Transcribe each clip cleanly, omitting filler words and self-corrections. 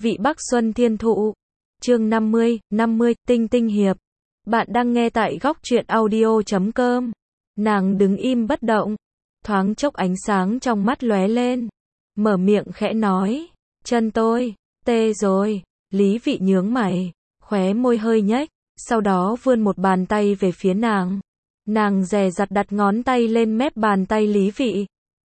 Vị Bắc Xuân Thiên Thụ. Chương 50, Tinh Tinh Hiệp. Bạn đang nghe tại góc truyện audio.com. Nàng đứng im bất động, thoáng chốc ánh sáng trong mắt lóe lên, mở miệng khẽ nói, chân tôi, tê rồi. Lý Vị nhướng mày, khóe môi hơi nhếch, sau đó vươn một bàn tay về phía nàng. Nàng dè dặt đặt ngón tay lên mép bàn tay Lý Vị.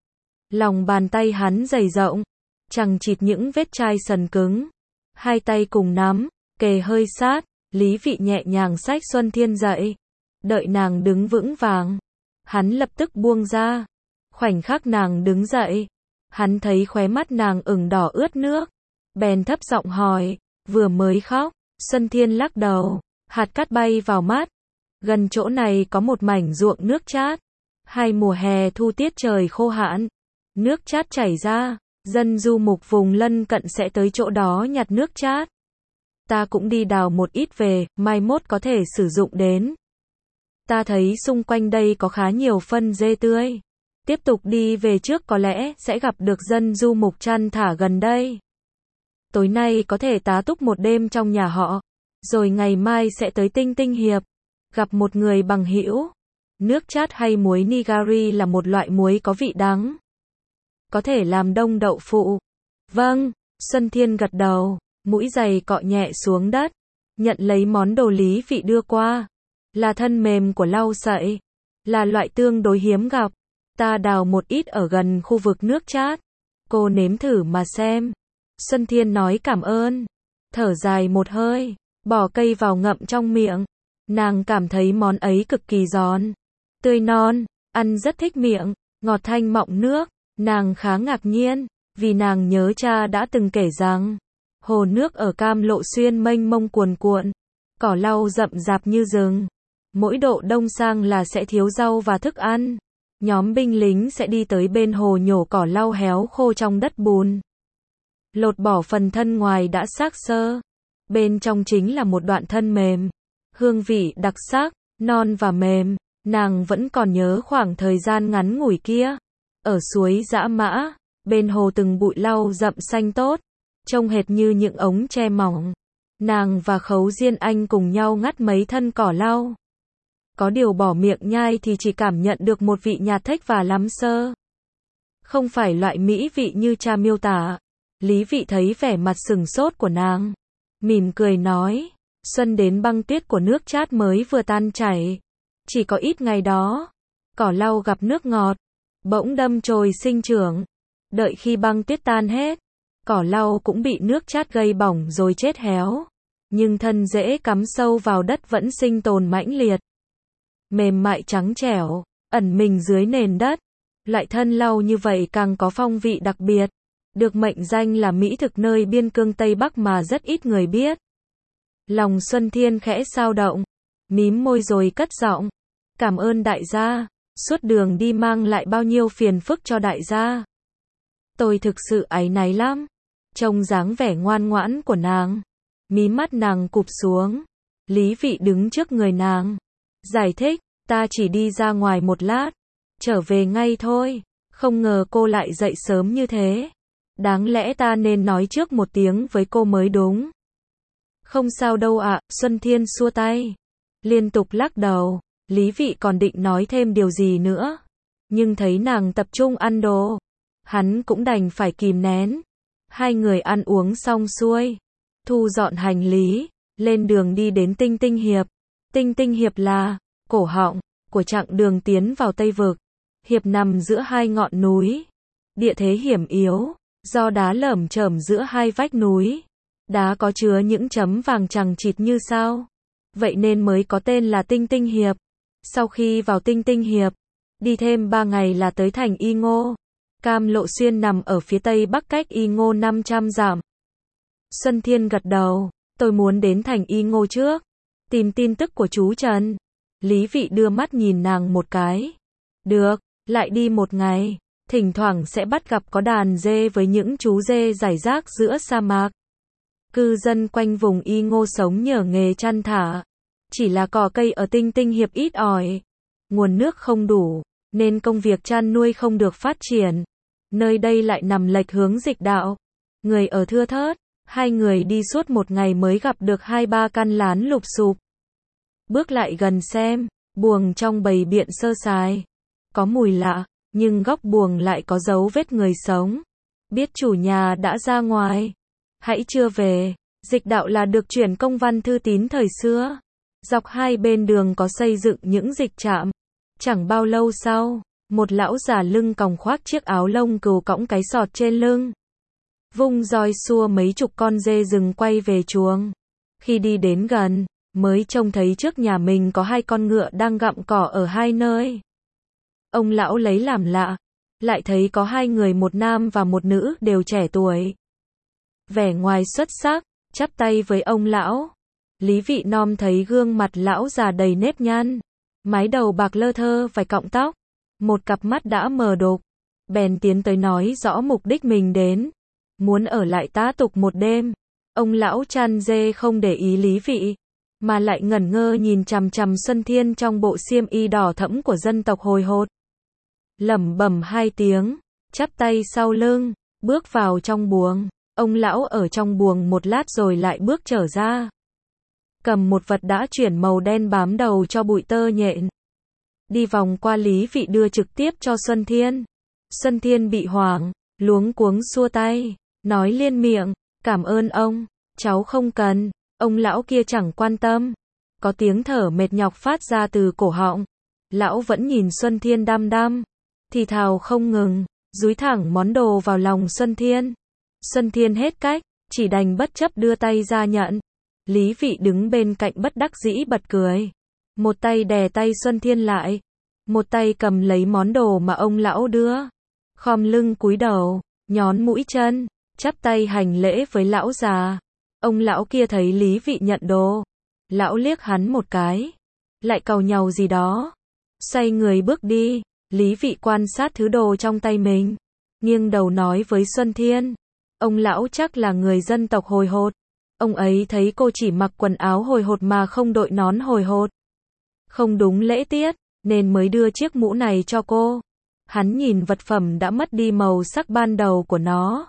Lòng bàn tay hắn dày rộng, chằng chịt những vết chai sần cứng. Hai tay cùng nắm, kề hơi sát, Lý Vị nhẹ nhàng xách Xuân Thiên dậy. Đợi nàng đứng vững vàng, hắn lập tức buông ra. Khoảnh khắc nàng đứng dậy, hắn thấy khóe mắt nàng ửng đỏ ướt nước, bèn thấp giọng hỏi, vừa mới khóc. Xuân Thiên lắc đầu, hạt cát bay vào mắt. Gần chỗ này có một mảnh ruộng nước chát. Hai mùa hè thu tiết trời khô hạn, nước chát chảy ra, dân du mục vùng lân cận sẽ tới chỗ đó nhặt nước chát. Ta cũng đi đào một ít về, mai mốt có thể sử dụng đến. Ta thấy xung quanh đây có khá nhiều phân dê tươi. Tiếp tục đi về trước có lẽ sẽ gặp được dân du mục chăn thả gần đây. Tối nay có thể tá túc một đêm trong nhà họ, rồi ngày mai sẽ tới Tinh Tinh Hiệp, gặp một người bằng hữu. Nước chát hay muối nigari là một loại muối có vị đắng, có thể làm đông đậu phụ. Vâng, Xuân Thiên gật đầu, mũi giày cọ nhẹ xuống đất, nhận lấy món đồ Lý Vị đưa qua. Là thân mềm của lau sậy, là loại tương đối hiếm gặp. Ta đào một ít ở gần khu vực nước chát. Cô nếm thử mà xem. Xuân Thiên nói cảm ơn, thở dài một hơi, bỏ cây vào ngậm trong miệng. Nàng cảm thấy món ấy cực kỳ giòn, tươi non, ăn rất thích miệng, ngọt thanh mọng nước. Nàng khá ngạc nhiên, vì nàng nhớ cha đã từng kể rằng, hồ nước ở Cam Lộ Xuyên mênh mông cuồn cuộn, cỏ lau rậm rạp như rừng. Mỗi độ đông sang là sẽ thiếu rau và thức ăn. Nhóm binh lính sẽ đi tới bên hồ nhổ cỏ lau héo khô trong đất bùn, lột bỏ phần thân ngoài đã xác xơ. Bên trong chính là một đoạn thân mềm, hương vị đặc sắc, non và mềm. Nàng vẫn còn nhớ khoảng thời gian ngắn ngủi kia, ở suối Dã Mã, bên hồ từng bụi lau rậm xanh tốt, trông hệt như những ống tre mỏng. Nàng và Khấu Diên Anh cùng nhau ngắt mấy thân cỏ lau. Có điều bỏ miệng nhai thì chỉ cảm nhận được một vị nhạt thếch và lắm sơ. Không phải loại mỹ vị như cha miêu tả. Lý Vị thấy vẻ mặt sừng sốt của nàng, mỉm cười nói, xuân đến băng tuyết của nước chát mới vừa tan chảy. Chỉ có ít ngày đó, cỏ lau gặp nước ngọt, bỗng đâm chồi sinh trưởng. Đợi khi băng tuyết tan hết, cỏ lau cũng bị nước chát gây bỏng rồi chết héo. Nhưng thân rễ cắm sâu vào đất vẫn sinh tồn mãnh liệt, mềm mại trắng trẻo, ẩn mình dưới nền đất. Loại thân lau như vậy càng có phong vị đặc biệt, được mệnh danh là mỹ thực nơi biên cương Tây Bắc mà rất ít người biết. Lòng Xuân Thiên khẽ xao động, mím môi rồi cất giọng, cảm ơn đại gia, suốt đường đi mang lại bao nhiêu phiền phức cho đại gia. Tôi thực sự áy náy lắm. Trông dáng vẻ ngoan ngoãn của nàng, mí mắt nàng cụp xuống. Lý Vị đứng trước người nàng, giải thích, ta chỉ đi ra ngoài một lát, trở về ngay thôi. Không ngờ cô lại dậy sớm như thế. Đáng lẽ ta nên nói trước một tiếng với cô mới đúng. Không sao đâu ạ, Xuân Thiên xua tay, liên tục lắc đầu. Lý Vị còn định nói thêm điều gì nữa, nhưng thấy nàng tập trung ăn đồ, hắn cũng đành phải kìm nén. Hai người ăn uống xong xuôi, thu dọn hành lý, lên đường đi đến Tinh Tinh Hiệp. Tinh Tinh Hiệp là cổ họng của chặng đường tiến vào Tây Vực. Hiệp nằm giữa hai ngọn núi, địa thế hiểm yếu, do đá lởm chởm giữa hai vách núi. Đá có chứa những chấm vàng chằng chịt như sao, vậy nên mới có tên là Tinh Tinh Hiệp. Sau khi vào Tinh Tinh Hiệp, đi thêm 3 ngày là tới thành Y Ngô. Cam Lộ Xuyên nằm ở phía tây bắc cách Y Ngô 500 dặm. Xuân Thiên gật đầu, tôi muốn đến thành Y Ngô trước, tìm tin tức của chú Trần. Lý Vị đưa mắt nhìn nàng một cái. Được, lại đi một ngày, thỉnh thoảng sẽ bắt gặp có đàn dê với những chú dê rải rác giữa sa mạc. Cư dân quanh vùng Y Ngô sống nhờ nghề chăn thả. Chỉ là cỏ cây ở Tinh Tinh Hiệp ít ỏi, nguồn nước không đủ, nên công việc chăn nuôi không được phát triển. Nơi đây lại nằm lệch hướng dịch đạo, người ở thưa thớt, Hai người đi suốt một ngày mới gặp được 2-3 căn lán lụp xụp. Bước lại gần xem, buồng trong bầy biện sơ sài. Có mùi lạ, nhưng góc buồng lại có dấu vết người sống. Biết chủ nhà đã ra ngoài. Hãy chưa về. Dịch đạo là được chuyển công văn thư tín thời xưa. Dọc hai bên đường có xây dựng những dịch trạm. Chẳng bao lâu sau, một lão già lưng còng khoác chiếc áo lông cừu cõng cái sọt trên lưng. Vung roi xua mấy chục con dê rừng quay về chuồng. Khi đi đến gần, mới trông thấy trước nhà mình có 2 con ngựa đang gặm cỏ ở hai nơi. Ông lão lấy làm lạ, lại thấy có 2 người, một nam và một nữ, đều trẻ tuổi. Vẻ ngoài xuất sắc, chắp tay với ông lão. Lý Vị Nom thấy gương mặt lão già đầy nếp nhăn, mái đầu bạc lơ thơ vài cọng tóc, một cặp mắt đã mờ đục, bèn tiến tới nói rõ mục đích mình đến, muốn ở lại tá tục một đêm. Ông lão chăn dê không để ý Lý Vị, mà lại ngẩn ngơ nhìn chằm chằm Xuân Thiên trong bộ xiêm y đỏ thẫm của dân tộc Hồi Hột. Lẩm bẩm 2 tiếng, chắp tay sau lưng, bước vào trong buồng. Ông lão ở trong buồng một lát rồi lại bước trở ra. Cầm một vật đã chuyển màu đen bám đầu cho bụi tơ nhện. Đi vòng qua Lý Vị đưa trực tiếp cho Xuân Thiên. Xuân Thiên bị hoảng, luống cuống xua tay, nói liên miệng, cảm ơn ông, cháu không cần. Ông lão kia chẳng quan tâm. Có tiếng thở mệt nhọc phát ra từ cổ họng. Lão vẫn nhìn Xuân Thiên đăm đăm, thì thào không ngừng, dúi thẳng món đồ vào lòng Xuân Thiên. Xuân Thiên hết cách, chỉ đành bất chấp đưa tay ra nhận. Lý Vị đứng bên cạnh bất đắc dĩ bật cười. Một tay đè tay Xuân Thiên lại, một tay cầm lấy món đồ mà ông lão đưa. Khom lưng cúi đầu, nhón mũi chân, chắp tay hành lễ với lão già. Ông lão kia thấy Lý Vị nhận đồ, lão liếc hắn một cái, lại càu nhàu gì đó, xoay người bước đi. Lý Vị quan sát thứ đồ trong tay mình, nghiêng đầu nói với Xuân Thiên, ông lão chắc là người dân tộc Hồi Hột. Ông ấy thấy cô chỉ mặc quần áo Hồi Hột mà không đội nón Hồi Hột, không đúng lễ tiết, nên mới đưa chiếc mũ này cho cô. Hắn nhìn vật phẩm đã mất đi màu sắc ban đầu của nó.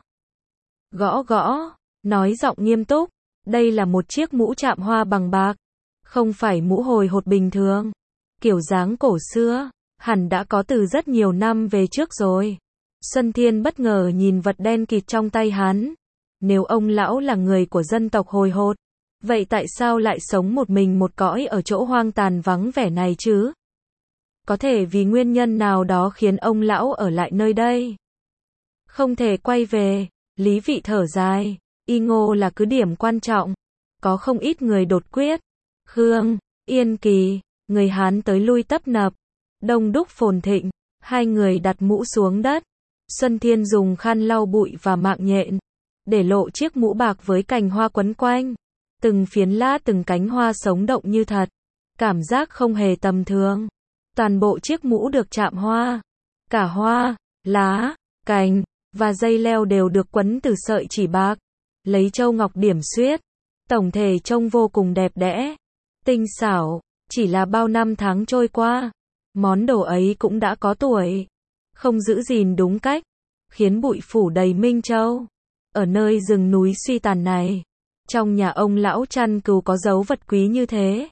Gõ gõ, nói giọng nghiêm túc, đây là một chiếc mũ chạm hoa bằng bạc, không phải mũ Hồi Hột bình thường. Kiểu dáng cổ xưa, hẳn đã có từ rất nhiều năm về trước rồi. Xuân Thiên bất ngờ nhìn vật đen kịt trong tay hắn. Nếu ông lão là người của dân tộc Hồi Hột, vậy tại sao lại sống một mình một cõi ở chỗ hoang tàn vắng vẻ này chứ? Có thể vì nguyên nhân nào đó khiến ông lão ở lại nơi đây, không thể quay về. Lý Vị thở dài, Y Ngô là cứ điểm quan trọng, có không ít người đột quyết. Khương, Yên Kỳ, người Hán tới lui tấp nập, đông đúc phồn thịnh. 2 người đặt mũ xuống đất. Xuân Thiên dùng khăn lau bụi và mạng nhện, để lộ chiếc mũ bạc với cành hoa quấn quanh. Từng phiến lá, từng cánh hoa sống động như thật. Cảm giác không hề tầm thường. Toàn bộ chiếc mũ được chạm hoa. Cả hoa, lá, cành và dây leo đều được quấn từ sợi chỉ bạc, lấy châu ngọc điểm xuyết. Tổng thể trông vô cùng đẹp đẽ, tinh xảo. Chỉ là bao năm tháng trôi qua, món đồ ấy cũng đã có tuổi, không giữ gìn đúng cách, khiến bụi phủ đầy Minh Châu. Ở nơi rừng núi suy tàn này, trong nhà ông lão chăn cừu có dấu vật quý như thế.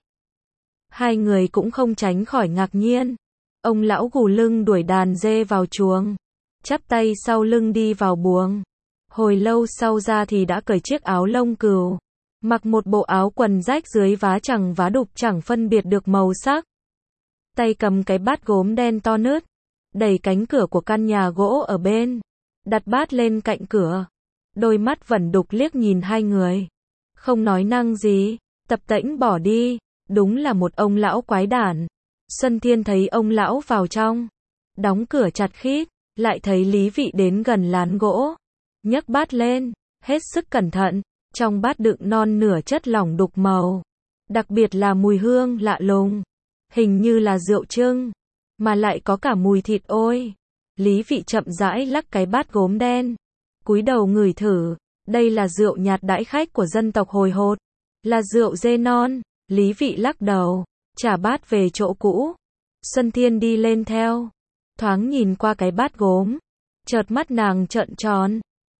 2 người cũng không tránh khỏi ngạc nhiên. Ông lão gù lưng đuổi đàn dê vào chuồng, chắp tay sau lưng đi vào buồng. Hồi lâu sau ra thì đã cởi chiếc áo lông cừu, mặc một bộ áo quần rách dưới vá chẳng vá đục chẳng phân biệt được màu sắc. Tay cầm cái bát gốm đen to nứt, đẩy cánh cửa của căn nhà gỗ ở bên, đặt bát lên cạnh cửa. Đôi mắt vẩn đục liếc nhìn 2 người, không nói năng gì, tập tễnh bỏ đi. Đúng là một ông lão quái đản. Xuân Thiên thấy ông lão vào trong, đóng cửa chặt khít, lại thấy Lý Vị đến gần lán gỗ, nhấc bát lên, hết sức cẩn thận. Trong bát đựng non nửa chất lỏng đục màu, đặc biệt là mùi hương lạ lùng, hình như là rượu trưng, mà lại có cả mùi thịt ôi. Lý Vị chậm rãi lắc cái bát gốm đen, cúi đầu ngửi thử. Đây là rượu nhạt đãi khách của dân tộc Hồi Hột, là rượu dê non. Lý Vị lắc đầu, trả bát về chỗ cũ. Xuân Thiên đi lên theo, thoáng nhìn qua cái bát gốm, chợt mắt nàng trợn tròn.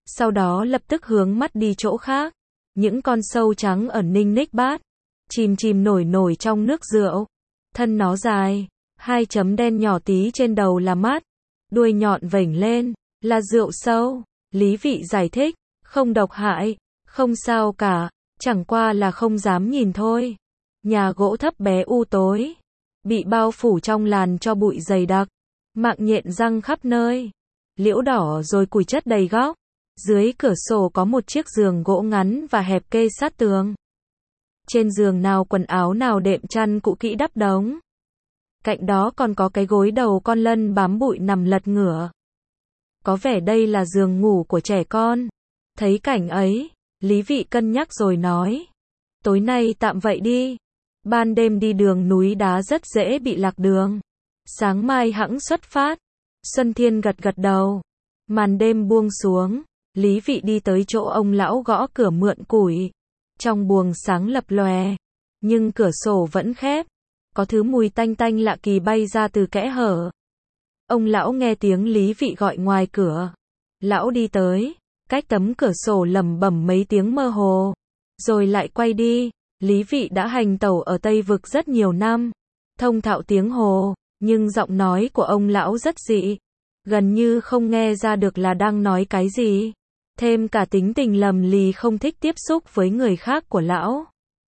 sau đó lập tức hướng mắt đi chỗ khác. Những con sâu trắng ở ninh ních bát, chìm chìm nổi nổi trong nước rượu. Thân nó dài, 2 chấm đen nhỏ tí trên đầu là mắt, đuôi nhọn vểnh lên, là rượu sâu. Lý Vị giải thích, không độc hại, không sao cả, chẳng qua là không dám nhìn thôi. Nhà gỗ thấp bé u tối, bị bao phủ trong làn tro bụi dày đặc, mạng nhện răng khắp nơi, liễu đỏ rồi củi chất đầy góc. Dưới cửa sổ có một chiếc giường gỗ ngắn và hẹp kê sát tường. Trên giường nào quần áo nào đệm chăn cũ kỹ đắp đống. Cạnh đó còn có cái gối đầu con lân bám bụi nằm lật ngửa. Có vẻ đây là giường ngủ của trẻ con. Thấy cảnh ấy, Lý Vị cân nhắc rồi nói, tối nay tạm vậy đi. Ban đêm đi đường núi đá rất dễ bị lạc đường. Sáng mai hẵng xuất phát. Xuân Thiên gật gật đầu. Màn đêm buông xuống, Lý Vị đi tới chỗ ông lão gõ cửa mượn củi. Trong buồng sáng lập lòe, nhưng cửa sổ vẫn khép. Có thứ mùi tanh tanh lạ kỳ bay ra từ kẽ hở. Ông lão nghe tiếng Lý Vị gọi ngoài cửa. Lão đi tới, cách tấm cửa sổ lẩm bẩm mấy tiếng mơ hồ, rồi lại quay đi. Lý Vị đã hành tẩu ở Tây Vực rất nhiều năm, thông thạo tiếng Hồ, nhưng giọng nói của ông lão rất dị, gần như không nghe ra được là đang nói cái gì. Thêm cả tính tình lầm lì không thích tiếp xúc với người khác của lão.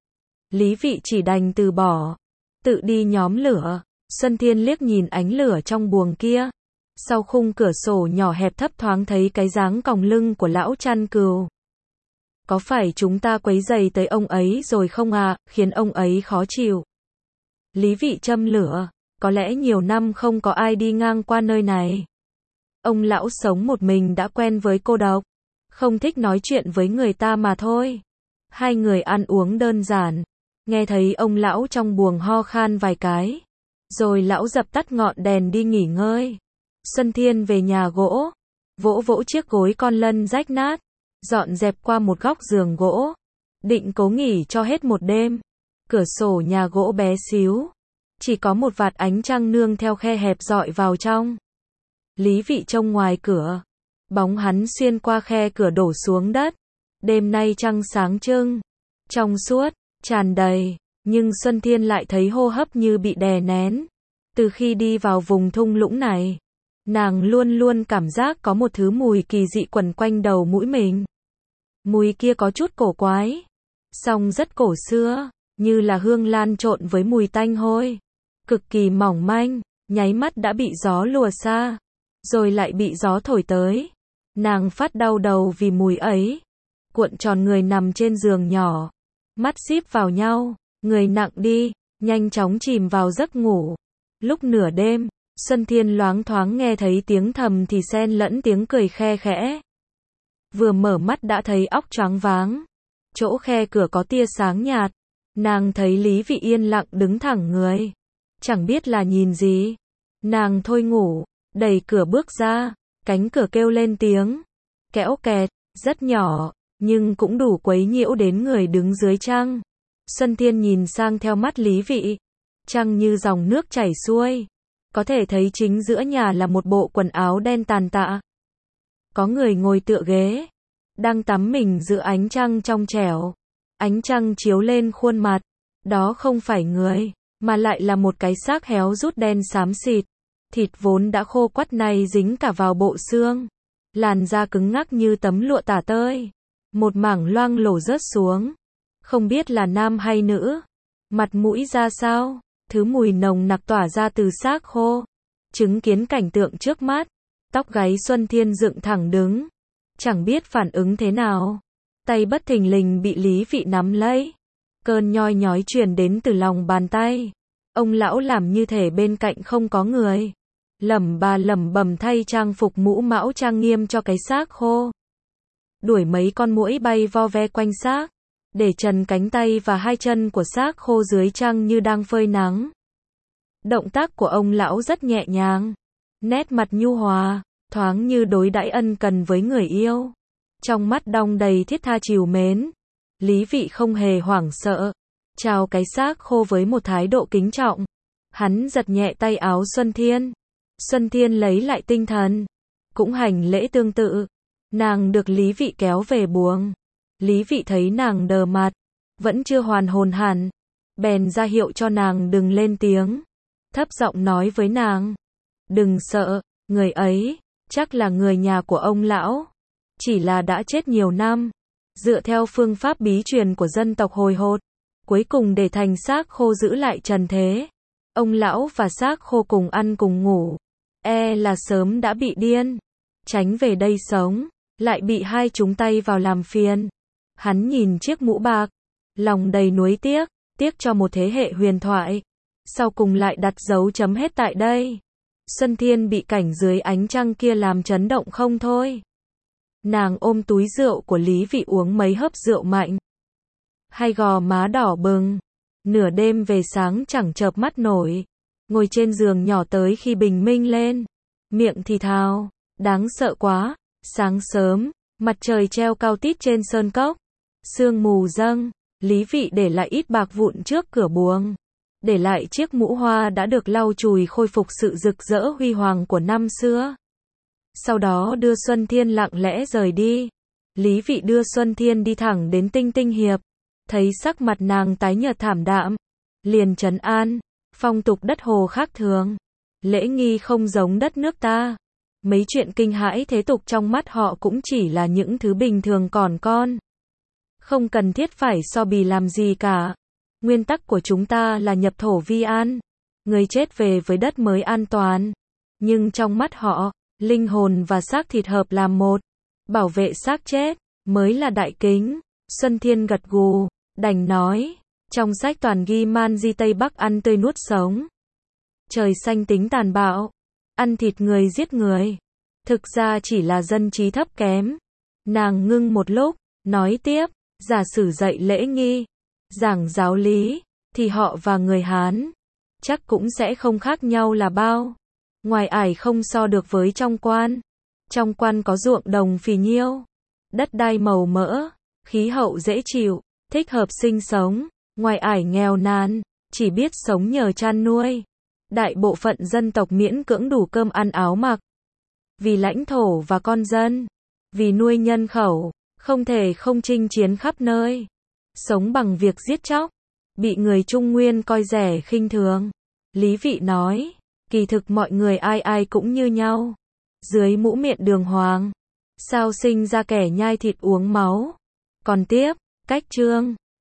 Lý Vị chỉ đành từ bỏ, tự đi nhóm lửa. Xuân Thiên liếc nhìn ánh lửa trong buồng kia. Sau khung cửa sổ nhỏ hẹp thấp thoáng thấy cái dáng còng lưng của lão chăn cừu. Có phải chúng ta quấy rầy tới ông ấy rồi không à, khiến ông ấy khó chịu? Lý Vị châm lửa, có lẽ nhiều năm không có ai đi ngang qua nơi này. Ông lão sống một mình đã quen với cô độc, không thích nói chuyện với người ta mà thôi. Hai người ăn uống đơn giản, nghe thấy ông lão trong buồng ho khan vài cái, rồi lão dập tắt ngọn đèn đi nghỉ ngơi. Xuân Thiên về nhà gỗ, vỗ vỗ chiếc gối con lân rách nát, dọn dẹp qua một góc giường gỗ, định cố nghỉ cho hết một đêm. Cửa sổ nhà gỗ bé xíu, chỉ có một vạt ánh trăng nương theo khe hẹp dọi vào trong. Lý Vị trông ngoài cửa, bóng hắn xuyên qua khe cửa đổ xuống đất. Đêm nay trăng sáng trưng, trong suốt, tràn đầy, nhưng Xuân Thiên lại thấy hô hấp như bị đè nén. Từ khi đi vào vùng thung lũng này, nàng luôn luôn cảm giác có một thứ mùi kỳ dị quẩn quanh đầu mũi mình. Mùi kia có chút cổ quái, song rất cổ xưa, như là hương lan trộn với mùi tanh hôi, cực kỳ mỏng manh, nháy mắt đã bị gió lùa xa, rồi lại bị gió thổi tới. Nàng phát đau đầu vì mùi ấy, cuộn tròn người nằm trên giường nhỏ, mắt díp vào nhau, người nặng đi, nhanh chóng chìm vào giấc ngủ. Lúc nửa đêm, Xuân Thiên loáng thoáng nghe thấy tiếng thầm thì xen lẫn tiếng cười khe khẽ. Vừa mở mắt đã thấy óc choáng váng. Chỗ khe cửa có tia sáng nhạt. Nàng thấy Lý Vị yên lặng đứng thẳng người. Chẳng biết là nhìn gì. Nàng thôi ngủ, đẩy cửa bước ra, cánh cửa kêu lên tiếng kéo kẹt, rất nhỏ, nhưng cũng đủ quấy nhiễu đến người đứng dưới trăng. Xuân Thiên nhìn sang theo mắt Lý Vị. Trăng như dòng nước chảy xuôi. Có thể thấy chính giữa nhà là một bộ quần áo đen tàn tạ. Có người ngồi tựa ghế, đang tắm mình giữa ánh trăng trong trẻo. Ánh trăng chiếu lên khuôn mặt. Đó không phải người, mà lại là một cái xác héo rút đen xám xịt. Thịt vốn đã khô quắt này dính cả vào bộ xương. Làn da cứng ngắc như tấm lụa tả tơi. Một mảng loang lổ rớt xuống. Không biết là nam hay nữ. Mặt mũi ra sao? Thứ mùi nồng nặc tỏa ra từ xác khô. Chứng kiến cảnh tượng trước mắt, tóc gáy Xuân Thiên dựng thẳng đứng. Chẳng biết phản ứng thế nào. Tay bất thình lình bị Lý Vị nắm lấy. Cơn nhoi nhói truyền đến từ lòng bàn tay. Ông lão làm như thể bên cạnh không có người. Lẩm bẩm thay trang phục mũ mão trang nghiêm cho cái xác khô. Đuổi mấy con muỗi bay vo ve quanh xác. Để trần cánh tay và hai chân của xác khô dưới trăng như đang phơi nắng. Động tác của ông lão rất nhẹ nhàng. Nét mặt nhu hòa, thoáng như đối đãi ân cần với người yêu. Trong mắt đong đầy thiết tha trìu mến. Lý Vị không hề hoảng sợ. Chào cái xác khô với một thái độ kính trọng. Hắn giật nhẹ tay áo Xuân Thiên. Xuân Thiên lấy lại tinh thần. Cũng hành lễ tương tự. Nàng được Lý Vị kéo về buồng. Lý Vị thấy nàng đờ mặt, vẫn chưa hoàn hồn hẳn, bèn ra hiệu cho nàng đừng lên tiếng, thấp giọng nói với nàng, đừng sợ, người ấy, chắc là người nhà của ông lão, chỉ là đã chết nhiều năm, dựa theo phương pháp bí truyền của dân tộc Hồi Hột, cuối cùng để thành xác khô giữ lại trần thế. Ông lão và xác khô cùng ăn cùng ngủ, là sớm đã bị điên, tránh về đây sống, lại bị hai chúng tay vào làm phiền. Hắn nhìn chiếc mũ bạc, lòng đầy nuối tiếc, tiếc cho một thế hệ huyền thoại. Sau cùng lại đặt dấu chấm hết tại đây. Xuân Thiên bị cảnh dưới ánh trăng kia làm chấn động không thôi. Nàng ôm túi rượu của Lý Vị uống mấy hớp rượu mạnh. Hai gò má đỏ bừng. Nửa đêm về sáng chẳng chợp mắt nổi. Ngồi trên giường nhỏ tới khi bình minh lên. Miệng thì thào, đáng sợ quá. Sáng sớm, mặt trời treo cao tít trên sơn cốc. Sương mù dâng, Lý Vị để lại ít bạc vụn trước cửa buồng. Để lại chiếc mũ hoa đã được lau chùi khôi phục sự rực rỡ huy hoàng của năm xưa. Sau đó đưa Xuân Thiên lặng lẽ rời đi. Lý Vị đưa Xuân Thiên đi thẳng đến Tinh Tinh Hiệp. Thấy sắc mặt nàng tái nhợt thảm đạm, liền trấn an, phong tục đất Hồ khác thường. Lễ nghi không giống đất nước ta. Mấy chuyện kinh hãi thế tục trong mắt họ cũng chỉ là những thứ bình thường còn con. Không cần thiết phải so bì làm gì cả. Nguyên tắc của chúng ta là nhập thổ vi an. Người chết về với đất mới an toàn. Nhưng trong mắt họ, linh hồn và xác thịt hợp làm một. Bảo vệ xác chết, mới là đại kính. Xuân Thiên gật gù, đành nói. Trong sách toàn ghi man di Tây Bắc ăn tươi nuốt sống. Trời xanh tính tàn bạo. Ăn thịt người giết người. Thực ra chỉ là dân trí thấp kém. Nàng ngưng một lúc, nói tiếp. Giả sử dạy lễ nghi, giảng giáo lý, thì họ và người Hán chắc cũng sẽ không khác nhau là bao. Ngoài ải không so được với trong quan. Trong quan có ruộng đồng phì nhiêu, đất đai màu mỡ, khí hậu dễ chịu, thích hợp sinh sống. Ngoài ải nghèo nàn, chỉ biết sống nhờ chăn nuôi. Đại bộ phận dân tộc miễn cưỡng đủ cơm ăn áo mặc. Vì lãnh thổ và con dân, vì nuôi nhân khẩu, không thể không chinh chiến khắp nơi. Sống bằng việc giết chóc, bị người Trung Nguyên coi rẻ khinh thường. Lý Vị nói, kỳ thực mọi người ai ai cũng như nhau. Dưới mũ miệng đường hoàng, sao sinh ra kẻ nhai thịt uống máu. Còn tiếp, cách chương